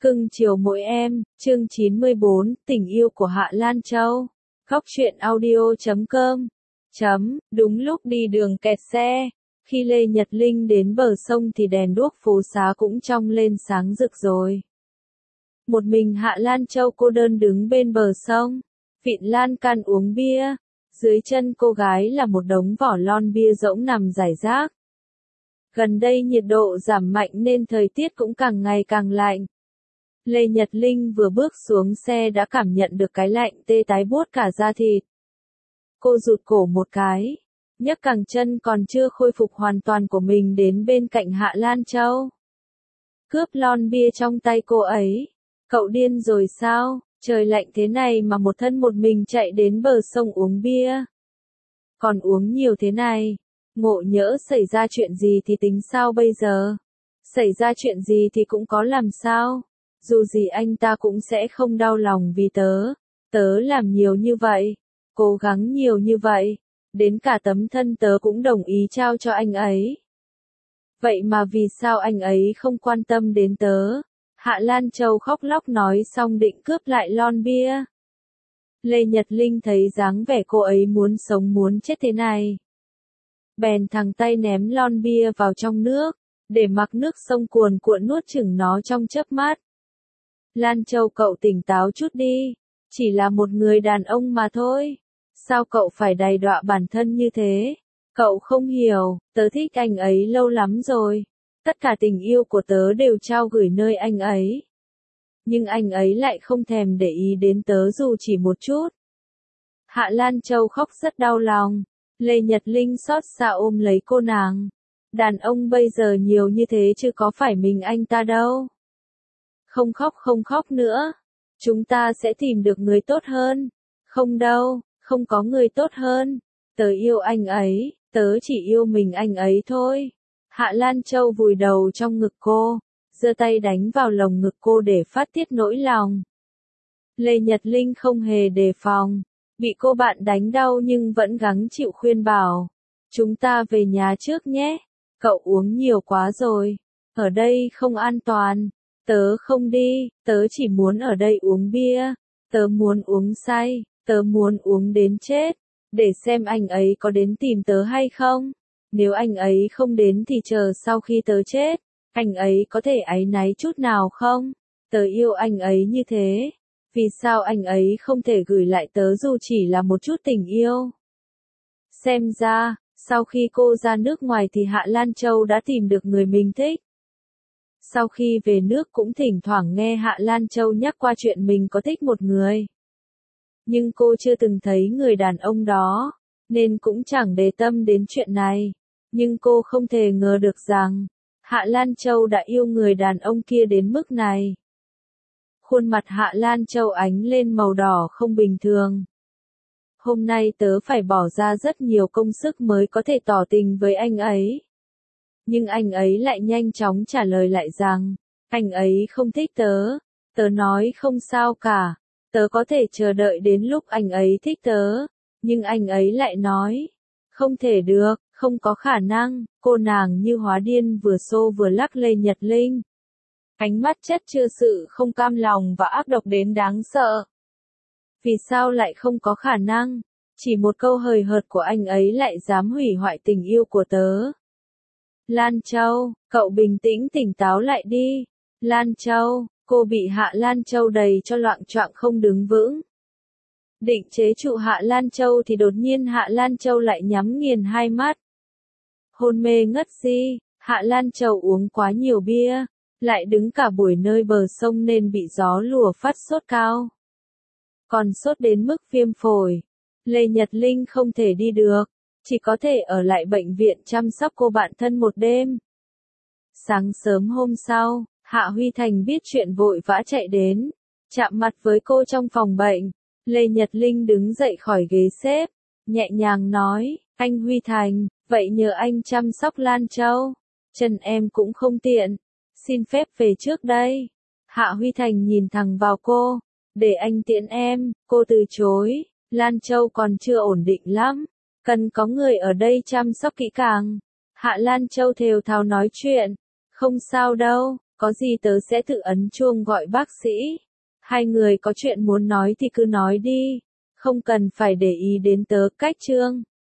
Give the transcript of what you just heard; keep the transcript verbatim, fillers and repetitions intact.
Cưng chiều mỗi em, chương chín mươi bốn, tình yêu của Hạ Lan Châu. Góc truyện audio chấm com. Chấm, đúng lúc đi đường kẹt xe. Khi Lê Nhật Linh đến bờ sông thì đèn đuốc phố xá cũng trong lên sáng rực rồi. Một mình Hạ Lan Châu cô đơn đứng bên bờ sông, vịn lan can uống bia. Dưới chân cô gái là một đống vỏ lon bia rỗng nằm rải rác. Gần đây nhiệt độ giảm mạnh nên thời tiết cũng càng ngày càng lạnh. Lê Nhật Linh vừa bước xuống xe đã cảm nhận được cái lạnh tê tái buốt cả da thịt. Cô rụt cổ một cái, nhấc cẳng chân còn chưa khôi phục hoàn toàn của mình đến bên cạnh Hạ Lan Châu. Cướp lon bia trong tay cô ấy. Cậu điên rồi sao? Trời lạnh thế này mà một thân một mình chạy đến bờ sông uống bia. Còn uống nhiều thế này, ngộ nhỡ xảy ra chuyện gì thì tính sao bây giờ? Xảy ra chuyện gì thì cũng có làm sao? Dù gì anh ta cũng sẽ không đau lòng vì tớ. Tớ làm nhiều như vậy, cố gắng nhiều như vậy, đến cả tấm thân tớ cũng đồng ý trao cho anh ấy. Vậy mà vì sao anh ấy không quan tâm đến tớ? Hạ Lan Châu khóc lóc nói xong định cướp lại lon bia. Lê Nhật Linh thấy dáng vẻ cô ấy muốn sống muốn chết thế này, bèn thẳng tay ném lon bia vào trong nước, để mặc nước sông cuồn cuộn nuốt chửng nó trong chớp mắt. Lan Châu, cậu tỉnh táo chút đi, chỉ là một người đàn ông mà thôi. Sao cậu phải đày đọa bản thân như thế? Cậu không hiểu, tớ thích anh ấy lâu lắm rồi. Tất cả tình yêu của tớ đều trao gửi nơi anh ấy. Nhưng anh ấy lại không thèm để ý đến tớ dù chỉ một chút. Hạ Lan Châu khóc rất đau lòng. Lê Nhật Linh xót xa ôm lấy cô nàng. Đàn ông bây giờ nhiều như thế chứ có phải mình anh ta đâu. Không khóc không khóc nữa. Chúng ta sẽ tìm được người tốt hơn. Không đâu, không có người tốt hơn. Tớ yêu anh ấy, tớ chỉ yêu mình anh ấy thôi. Hạ Lan Châu vùi đầu trong ngực cô, giơ tay đánh vào lồng ngực cô để phát tiết nỗi lòng. Lê Nhật Linh không hề đề phòng, bị cô bạn đánh đau nhưng vẫn gắng chịu khuyên bảo. Chúng ta về nhà trước nhé, cậu uống nhiều quá rồi, ở đây không an toàn. Tớ không đi, tớ chỉ muốn ở đây uống bia, tớ muốn uống say, tớ muốn uống đến chết, để xem anh ấy có đến tìm tớ hay không. Nếu anh ấy không đến thì chờ sau khi tớ chết, anh ấy có thể áy náy chút nào không? Tớ yêu anh ấy như thế, vì sao anh ấy không thể gửi lại tớ dù chỉ là một chút tình yêu? Xem ra, sau khi cô ra nước ngoài thì Hạ Lan Châu đã tìm được người mình thích. Sau khi về nước cũng thỉnh thoảng nghe Hạ Lan Châu nhắc qua chuyện mình có thích một người. Nhưng cô chưa từng thấy người đàn ông đó, nên cũng chẳng để tâm đến chuyện này. Nhưng cô không thể ngờ được rằng, Hạ Lan Châu đã yêu người đàn ông kia đến mức này. Khuôn mặt Hạ Lan Châu ánh lên màu đỏ không bình thường. Hôm nay tớ phải bỏ ra rất nhiều công sức mới có thể tỏ tình với anh ấy. Nhưng anh ấy lại nhanh chóng trả lời lại rằng, anh ấy không thích tớ. Tớ nói không sao cả, tớ có thể chờ đợi đến lúc anh ấy thích tớ. Nhưng anh ấy lại nói, không thể được, không có khả năng. Cô nàng như hóa điên vừa xô vừa lắc Lê Nhật Linh. Ánh mắt chất chứa sự không cam lòng và ác độc đến đáng sợ. Vì sao lại không có khả năng? Chỉ một câu hời hợt của anh ấy lại dám hủy hoại tình yêu của tớ. Lan Châu, cậu bình tĩnh tỉnh táo lại đi. Lan Châu, cô bị Hạ Lan Châu đầy cho loạng choạng không đứng vững. Định chế trụ Hạ Lan Châu thì đột nhiên Hạ Lan Châu lại nhắm nghiền hai mắt. Hôn mê ngất đi, Hạ Lan Châu uống quá nhiều bia, lại đứng cả buổi nơi bờ sông nên bị gió lùa phát sốt cao. Còn sốt đến mức viêm phổi. Lê Nhật Linh không thể đi được, chỉ có thể ở lại bệnh viện chăm sóc cô bạn thân một đêm. Sáng sớm hôm sau, Hạ Huy Thành biết chuyện vội vã chạy đến, chạm mặt với cô trong phòng bệnh. Lê Nhật Linh đứng dậy khỏi ghế xếp, nhẹ nhàng nói, anh Huy Thành, vậy nhờ anh chăm sóc Lan Châu, chân em cũng không tiện, xin phép về trước đây. Hạ Huy Thành nhìn thẳng vào cô, để anh tiễn em. Cô từ chối, Lan Châu còn chưa ổn định lắm, cần có người ở đây chăm sóc kỹ càng. Hạ Lan Châu thều thào nói chuyện, không sao đâu, có gì tớ sẽ tự ấn chuông gọi bác sĩ. Hai người có chuyện muốn nói thì cứ nói đi, không cần phải để ý đến tớ. Cách Trương